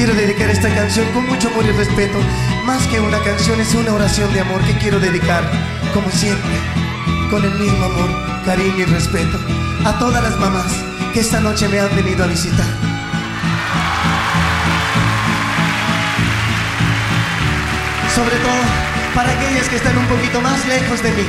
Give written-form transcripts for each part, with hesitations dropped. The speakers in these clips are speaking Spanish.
quiero dedicar esta canción con mucho amor y respeto. Más que una canción, es una oración de amor que quiero dedicar, como siempre, con el mismo amor, cariño y respeto, a todas las mamás que esta noche me han venido a visitar. Sobre todo para aquellas que están un poquito más lejos de mí.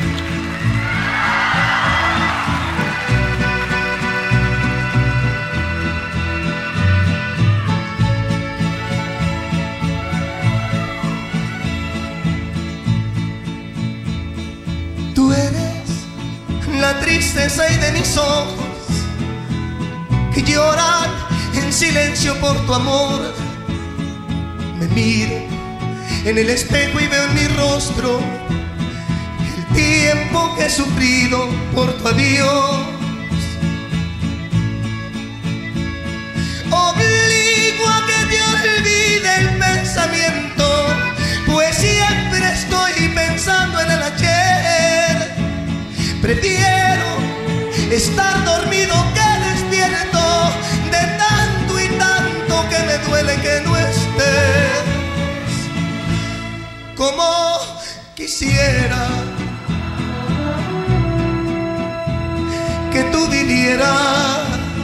Tú eres la tristeza y de mis ojos que lloran en silencio por tu amor. Me miro en el espejo y veo en mi rostro el tiempo que he sufrido por tu adiós. Obligo a que te olvide el pensamiento, pues siempre estoy pensando en el ayer. Prefiero estar dormido que despierto, de tanto y tanto que me duele que no estés. Como quisiera que tú vinieras,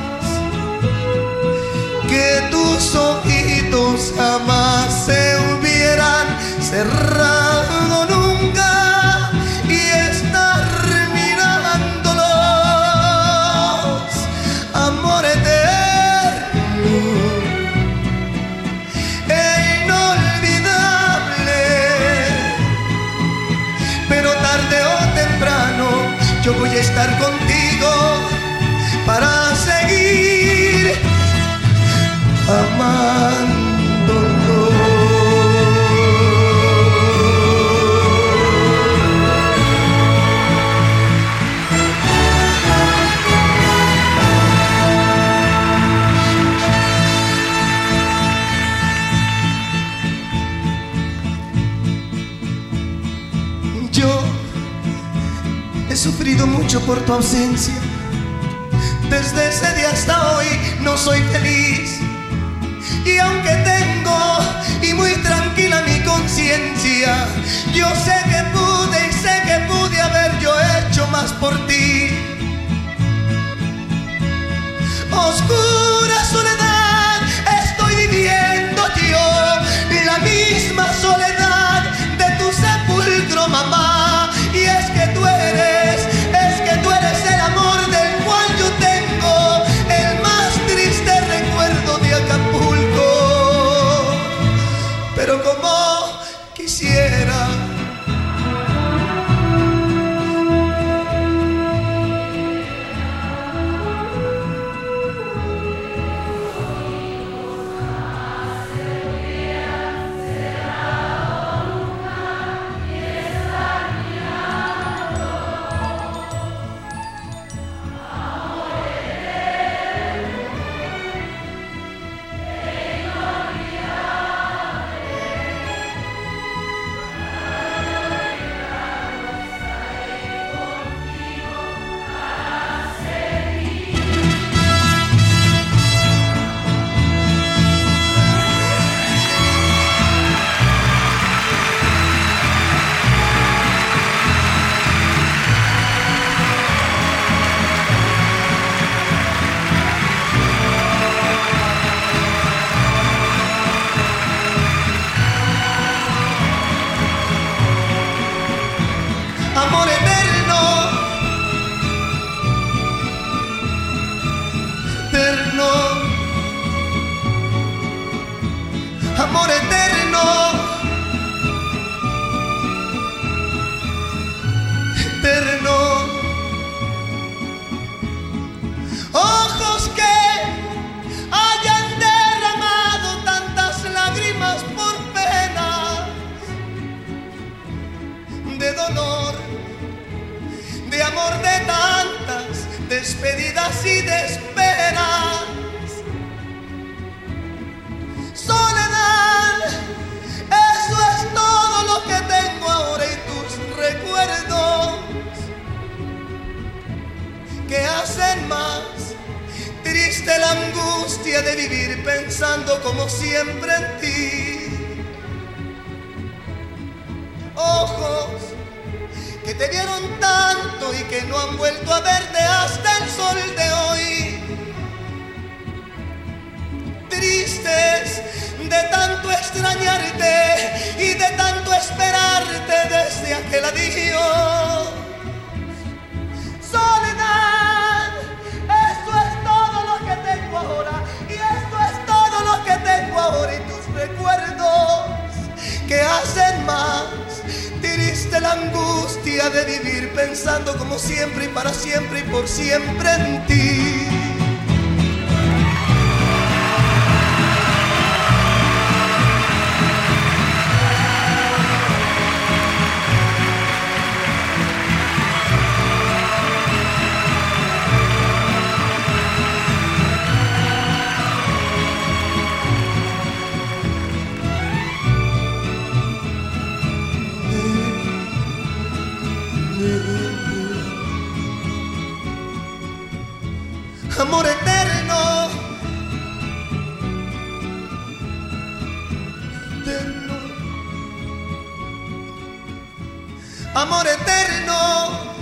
que tus ojitos jamás se hubieran cerrado nunca y estar mirándolos, amor eterno e inolvidable. Pero tarde o temprano yo voy a estar contigo para seguir amándonos. Yo he sufrido mucho por tu ausencia. Desde ese día hasta hoy no soy feliz. Y aunque tengo y muy tranquila mi conciencia, yo sé que pude y sé que pude haber yo hecho más por ti. Oscura soledad estoy viviendo yo, la misma soledad de tu sepulcro, mamá. Y es que tú eres el amor del cual yo tengo el más triste recuerdo de Acapulco. Pero como quisiera amor eterno, eterno, amor eterno, eterno. Ojos que hayan derramado tantas lágrimas por pena, de dolor, de amor, de tantas despedidas y de esperas. Soledad, eso es todo lo que tengo ahora y tus recuerdos que hacen más triste Triste la angustia de vivir pensando como siempre en ti. Ojos que te vieron tanto y que no han vuelto a verte hasta el sol de hoy. Tristes de tanto extrañarte y de tanto esperarte desde aquel adiós. Soledad, esto es todo lo que tengo ahora, y esto es todo lo que tengo ahora, y tus recuerdos que hacen más triste la angustia de vivir pensando como siempre y para siempre y por siempre en ti. Amor eterno, eterno, amor eterno.